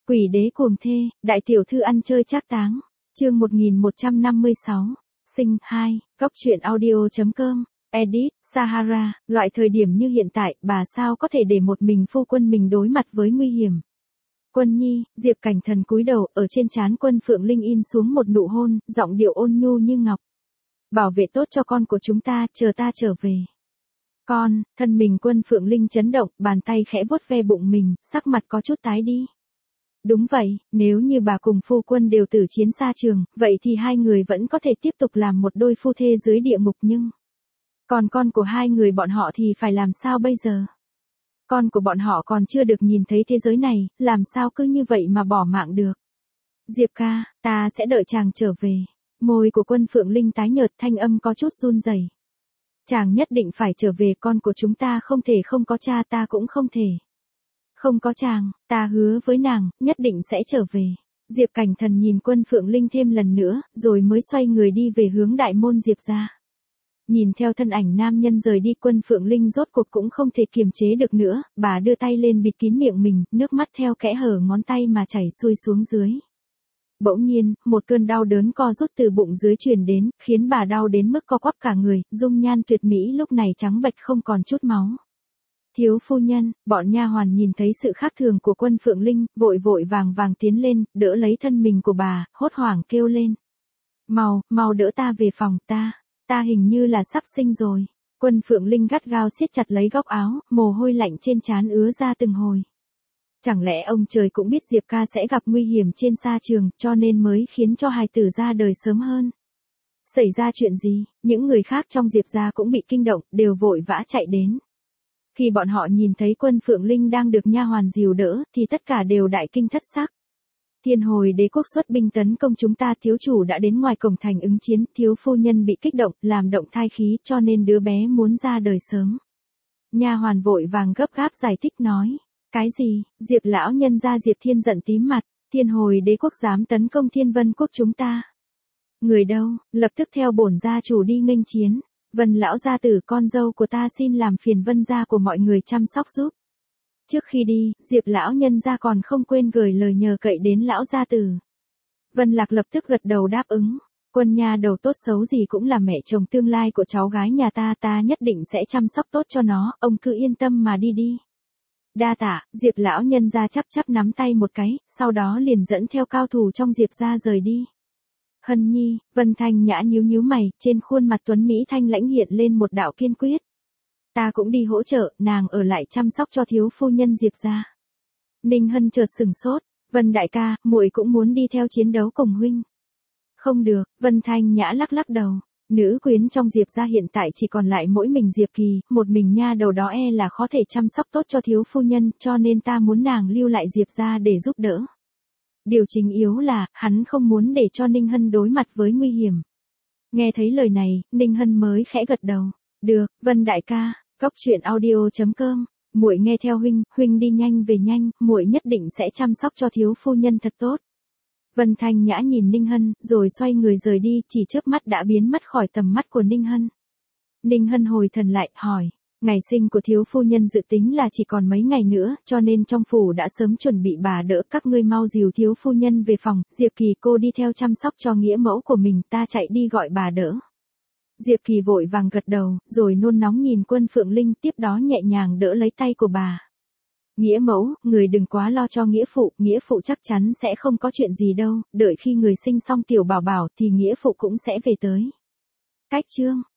Quỷ đế cuồng thê, đại tiểu thư ăn chơi trác táng. Chương 1156. Sinh 2, góc truyện audio.com. Edit, Sahara, loại thời điểm như hiện tại, bà sao có thể để một mình phu quân mình đối mặt với nguy hiểm. Quân nhi, Diệp Cảnh Thần cúi đầu, ở trên trán Quân Phượng Linh in xuống một nụ hôn, giọng điệu ôn nhu như ngọc. Bảo vệ tốt cho con của chúng ta, chờ ta trở về. Con, thân mình Quân Phượng Linh chấn động, bàn tay khẽ vuốt ve bụng mình, sắc mặt có chút tái đi. Đúng vậy, nếu như bà cùng phu quân đều tử chiến xa trường, vậy thì hai người vẫn có thể tiếp tục làm một đôi phu thê dưới địa ngục, nhưng còn con của hai người bọn họ thì phải làm sao bây giờ? Con của bọn họ còn chưa được nhìn thấy thế giới này, làm sao cứ như vậy mà bỏ mạng được? Diệp ca, ta sẽ đợi chàng trở về. Môi của Quân Phượng Linh tái nhợt, thanh âm có chút run rẩy. Chàng nhất định phải trở về, con của chúng ta không thể không có cha, ta cũng không thể. Không có chàng, ta hứa với nàng, nhất định sẽ trở về. Diệp Cảnh Thần nhìn Quân Phượng Linh thêm lần nữa, rồi mới xoay người đi về hướng đại môn Diệp gia. Nhìn theo thân ảnh nam nhân rời đi, Quân Phượng Linh rốt cuộc cũng không thể kiềm chế được nữa, bà đưa tay lên bịt kín miệng mình, nước mắt theo kẽ hở ngón tay mà chảy xuôi xuống dưới. Bỗng nhiên, một cơn đau đớn co rút từ bụng dưới truyền đến, khiến bà đau đến mức co quắp cả người, dung nhan tuyệt mỹ lúc này trắng bệch không còn chút máu. Thiếu phu nhân, bọn nha hoàn nhìn thấy sự khác thường của Quân Phượng Linh, vội vội vàng vàng tiến lên, đỡ lấy thân mình của bà, hốt hoảng kêu lên. Mau đỡ ta về phòng, ta hình như là sắp sinh rồi. Quân Phượng Linh gắt gao siết chặt lấy góc áo, mồ hôi lạnh trên trán ứa ra từng hồi. Chẳng lẽ ông trời cũng biết Diệp ca sẽ gặp nguy hiểm trên sa trường, cho nên mới khiến cho hài tử ra đời sớm hơn? Xảy ra chuyện gì? Những người khác trong Diệp gia cũng bị kinh động, đều vội vã chạy đến. Khi bọn họ nhìn thấy Quân Phượng Linh đang được nha hoàn dìu đỡ, thì tất cả đều đại kinh thất sắc. Thiên Hồi Đế quốc xuất binh tấn công chúng ta, thiếu chủ đã đến ngoài cổng thành ứng chiến, thiếu phu nhân bị kích động, làm động thai khí, cho nên đứa bé muốn ra đời sớm. Nha hoàn vội vàng gấp gáp giải thích nói. Cái gì? Diệp lão nhân gia Diệp Thiên giận tím mặt, Thiên Hồi Đế quốc dám tấn công Thiên Vân quốc chúng ta. Người đâu, lập tức theo bổn gia chủ đi nghênh chiến. Vân lão gia tử, con dâu của ta xin làm phiền Vân gia của mọi người chăm sóc giúp. Trước khi đi, Diệp lão nhân gia còn không quên gửi lời nhờ cậy đến lão gia tử. Vân Lạc lập tức gật đầu đáp ứng. Quân nha đầu tốt xấu gì cũng là mẹ chồng tương lai của cháu gái nhà ta nhất định sẽ chăm sóc tốt cho nó, ông cứ yên tâm mà đi. Đa tạ, Diệp lão nhân gia chắp nắm tay một cái, sau đó liền dẫn theo cao thủ trong Diệp gia rời đi. Hân nhi, Vân Thanh Nhã nhíu mày, trên khuôn mặt tuấn Mỹ thanh lãnh hiện lên một đạo kiên quyết. Ta cũng đi hỗ trợ, nàng ở lại chăm sóc cho thiếu phu nhân Diệp gia. Ninh Hân chợt sừng sốt, Vân đại ca, muội cũng muốn đi theo chiến đấu cùng huynh. Không được, Vân Thanh Nhã lắc đầu. Nữ quyến trong Diệp gia hiện tại chỉ còn lại mỗi mình Diệp Kỳ, một mình nha đầu đó e là khó thể chăm sóc tốt cho thiếu phu nhân, cho nên ta muốn nàng lưu lại Diệp gia để giúp đỡ. Điều chính yếu là, hắn không muốn để cho Ninh Hân đối mặt với nguy hiểm. Nghe thấy lời này, Ninh Hân mới khẽ gật đầu. Được, Vân đại ca, góc truyện audio.com, muội nghe theo huynh đi nhanh về nhanh, muội nhất định sẽ chăm sóc cho thiếu phu nhân thật tốt. Vân Thanh Nhã nhìn Ninh Hân, rồi xoay người rời đi, chỉ chớp mắt đã biến mất khỏi tầm mắt của Ninh Hân. Ninh Hân hồi thần lại, hỏi, ngày sinh của thiếu phu nhân dự tính là chỉ còn mấy ngày nữa, cho nên trong phủ đã sớm chuẩn bị bà đỡ, các ngươi mau dìu thiếu phu nhân về phòng, Diệp Kỳ cô đi theo chăm sóc cho nghĩa mẫu của mình, ta chạy đi gọi bà đỡ. Diệp Kỳ vội vàng gật đầu, rồi nôn nóng nhìn Quân Phượng Linh, tiếp đó nhẹ nhàng đỡ lấy tay của bà. Nghĩa mẫu, người đừng quá lo cho nghĩa phụ chắc chắn sẽ không có chuyện gì đâu, đợi khi người sinh xong tiểu bảo bảo thì nghĩa phụ cũng sẽ về tới. Cách chương